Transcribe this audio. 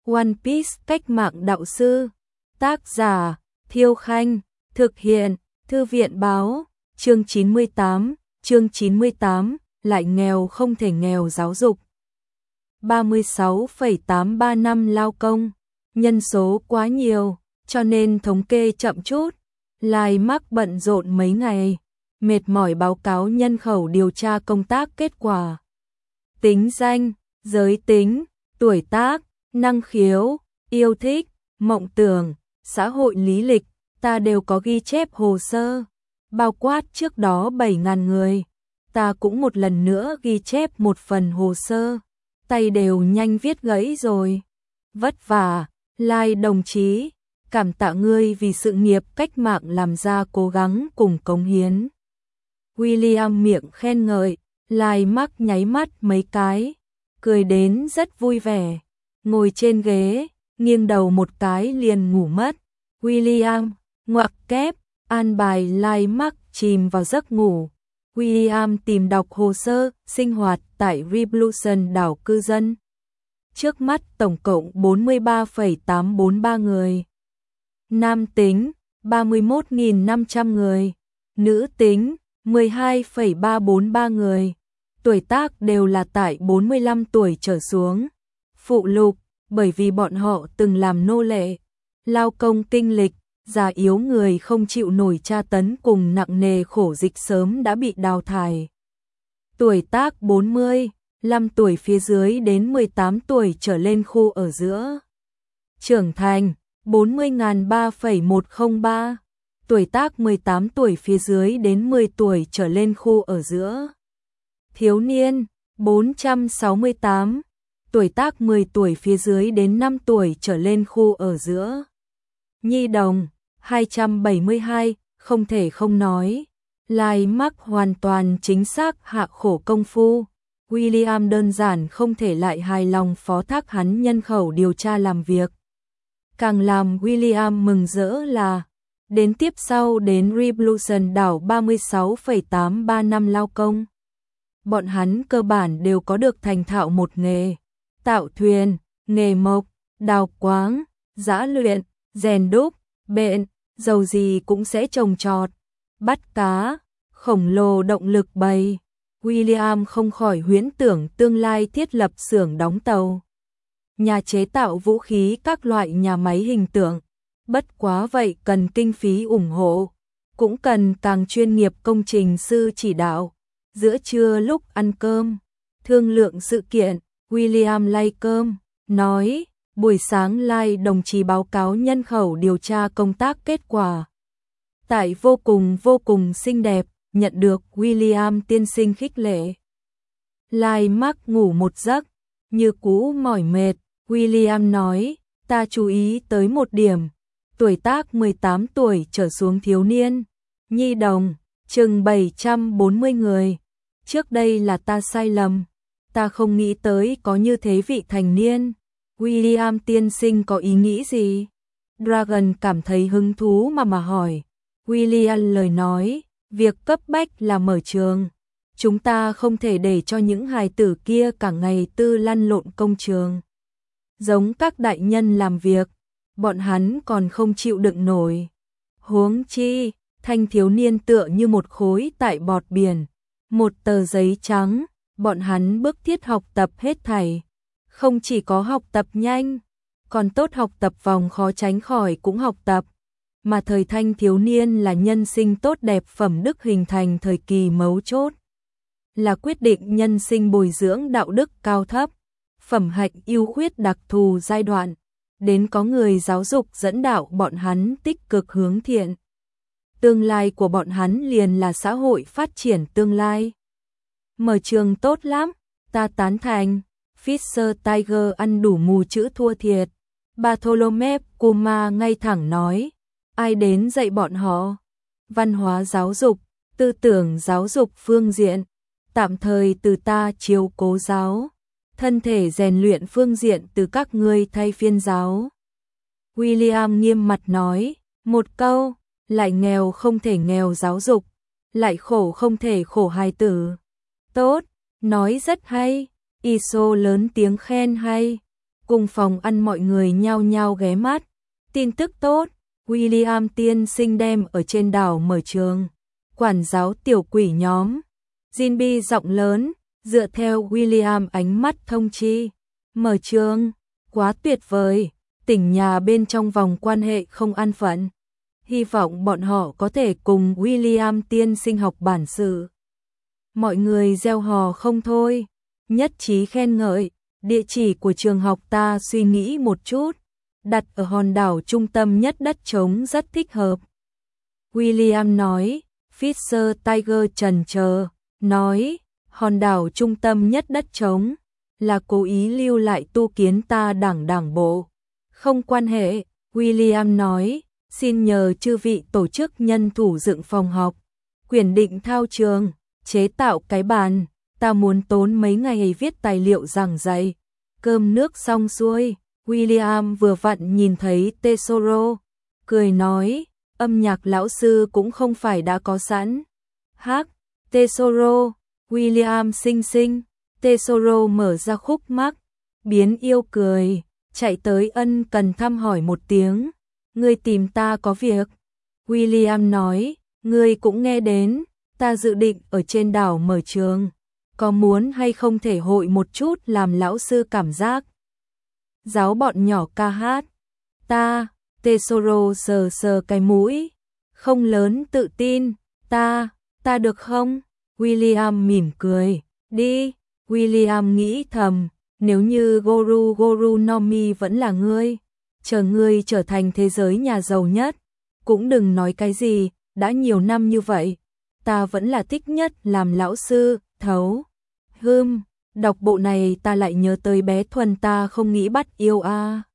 One Piece cách mạng đạo sư. Tác giả Thiêu Khanh. Thực hiện Thư viện Báo. Chương 98, lại nghèo không thể nghèo giáo dục. 36,835 lao công. Nhân số quá nhiều, cho nên thống kê chậm chút. Lai Mark bận rộn mấy ngày, mệt mỏi báo cáo nhân khẩu điều tra công tác kết quả. Tính danh, giới tính, tuổi tác, năng khiếu, yêu thích, mộng tưởng, xã hội lý lịch, ta đều có ghi chép hồ sơ. Bao quát trước đó 7.000 người, ta cũng một lần nữa ghi chép một phần hồ sơ. Tay đều nhanh viết gãy rồi. Vất vả, Lai đồng chí, cảm tạ ngươi vì sự nghiệp cách mạng làm ra cố gắng cùng cống hiến. William miệng khen ngợi, Lai Mark nháy mắt mấy cái, cười đến rất vui vẻ, ngồi trên ghế, nghiêng đầu một cái liền ngủ mất. William, ngoặc kép, an bài Lai Mark chìm vào giấc ngủ. William tìm đọc hồ sơ sinh hoạt tại Revolution đảo cư dân. Trước mắt tổng cộng 43,843 người. Nam tính 31.500 người, nữ tính 12,343 người. Tuổi tác đều là tại 45 tuổi trở xuống. Phụ lục, bởi vì bọn họ từng làm nô lệ. Lao công kinh lịch, già yếu người không chịu nổi tra tấn cùng nặng nề khổ dịch sớm đã bị đào thải. Tuổi tác 45 tuổi phía dưới đến 18 tuổi trở lên khu ở giữa. Trưởng thành 40.3,103. Tuổi tác 18 tuổi phía dưới đến 10 tuổi trở lên khu ở giữa. Thiếu niên 468. Tuổi tác 10 tuổi phía dưới đến 5 tuổi trở lên khu ở giữa. Nhi đồng 272, không thể không nói. Lai Mark hoàn toàn chính xác hạ khổ công phu. William đơn giản không thể lại hài lòng phó thác hắn nhân khẩu điều tra làm việc. Càng làm William mừng rỡ là đến tiếp sau đến Revolution đảo 36,835 lao công. Bọn hắn cơ bản đều có được thành thạo một nghề. Tạo thuyền, nghề mộc, đào quáng, giã luyện, rèn đúc, bện, dầu gì cũng sẽ trồng trọt, bắt cá, khổng lồ động lực bầy. William không khỏi huyễn tưởng tương lai thiết lập xưởng đóng tàu, nhà chế tạo vũ khí các loại nhà máy hình tượng. Bất quá vậy cần kinh phí ủng hộ, cũng cần càng chuyên nghiệp công trình sư chỉ đạo. Giữa trưa lúc ăn cơm, thương lượng sự kiện, William lay cơm, nói, buổi sáng Lai đồng chí báo cáo nhân khẩu điều tra công tác kết quả. Tại vô cùng xinh đẹp, nhận được William tiên sinh khích lệ. Lai Mark ngủ một giấc, như cũ mỏi mệt. William nói, ta chú ý tới một điểm, tuổi tác 18 tuổi trở xuống thiếu niên, nhi đồng, chừng 740 người. Trước đây là ta sai lầm, ta không nghĩ tới có như thế vị thành niên. William tiên sinh có ý nghĩ gì? Dragon cảm thấy hứng thú mà hỏi. William lời nói, việc cấp bách là mở trường. Chúng ta không thể để cho những hài tử kia cả ngày tư lăn lộn công trường. Giống các đại nhân làm việc, bọn hắn còn không chịu đựng nổi. Huống chi, thanh thiếu niên tựa như một khối tại bọt biển, một tờ giấy trắng, bọn hắn bức thiết học tập hết thảy. Không chỉ có học tập nhanh, còn tốt học tập vòng khó tránh khỏi cũng học tập. Mà thời thanh thiếu niên là nhân sinh tốt đẹp phẩm đức hình thành thời kỳ mấu chốt. Là quyết định nhân sinh bồi dưỡng đạo đức cao thấp, phẩm hạnh ưu khuyết đặc thù giai đoạn. Đến có người giáo dục dẫn đạo bọn hắn tích cực hướng thiện. Tương lai của bọn hắn liền là xã hội phát triển tương lai. Mở trường tốt lắm, ta tán thành. Fisher Tiger ăn đủ mù chữ thua thiệt. Bartholomew Kuma ngay thẳng nói, ai đến dạy bọn họ? Văn hóa giáo dục, tư tưởng giáo dục phương diện, tạm thời từ ta chiếu cố giáo. Thân thể rèn luyện phương diện từ các ngươi thay phiên giáo. William nghiêm mặt nói, một câu, lại nghèo không thể nghèo giáo dục, lại khổ không thể khổ hài tử. Tốt, nói rất hay. Iso lớn tiếng khen hay. Cùng phòng ăn mọi người nhao nhao ghé mắt. Tin tức tốt, William tiên sinh đem ở trên đảo mở trường. Quản giáo tiểu quỷ nhóm. Jinbi giọng lớn, dựa theo William ánh mắt thông chi. Mở trường, quá tuyệt vời, tỉnh nhà bên trong vòng quan hệ không an phận. Hy vọng bọn họ có thể cùng William tiên sinh học bản sự. Mọi người reo hò không thôi, nhất trí khen ngợi. Địa chỉ của trường học ta suy nghĩ một chút, đặt ở hòn đảo trung tâm nhất đất trống rất thích hợp. William nói. Fisher Tiger chần chờ, nói, hòn đảo trung tâm nhất đất trống, là cố ý lưu lại tu kiến ta đảng bộ. Không quan hệ, William nói, xin nhờ chư vị tổ chức nhân thủ dựng phòng học, quyền định thao trường, chế tạo cái bàn, ta muốn tốn mấy ngày viết tài liệu giảng dạy. Cơm nước xong xuôi, William vừa vặn nhìn thấy Tesoro, cười nói, âm nhạc lão sư cũng không phải đã có sẵn. Hắc, Tesoro, William xinh xinh, Tesoro mở ra khúc mắc, biến yêu cười, chạy tới ân cần thăm hỏi một tiếng, ngươi tìm ta có việc. William nói, ngươi cũng nghe đến, ta dự định ở trên đảo mở trường, có muốn hay không thể hội một chút làm lão sư cảm giác. Giáo bọn nhỏ ca hát, ta, Tesoro sờ sờ cái mũi, không lớn tự tin, ta được không? William mỉm cười, đi. William nghĩ thầm, nếu như Goru no Mi vẫn là ngươi, chờ ngươi trở thành thế giới nhà giàu nhất, cũng đừng nói cái gì, đã nhiều năm như vậy, ta vẫn là thích nhất làm lão sư, thấu. Đọc bộ này ta lại nhớ tới bé Thuần ta không nghĩ bắt yêu a.